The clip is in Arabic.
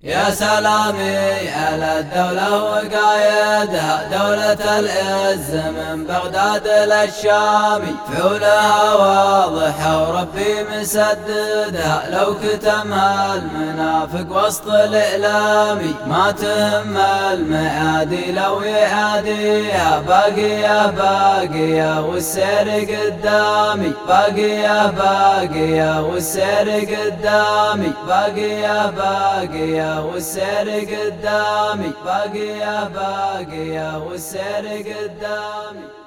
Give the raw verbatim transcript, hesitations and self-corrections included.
يا سلامي على الدولة وقايدها، دولة العز من بغداد للشامي، فعولها واضحة وربي مسددها، لو كتمها المنافق وسط الإعلامي، ما تهم المعادي لو يعاديها، باقية باقية والسير قدامي، باقية باقية والسير قدامي، باقية باقية والسير قدامي، باقية باقية والسير قدامي.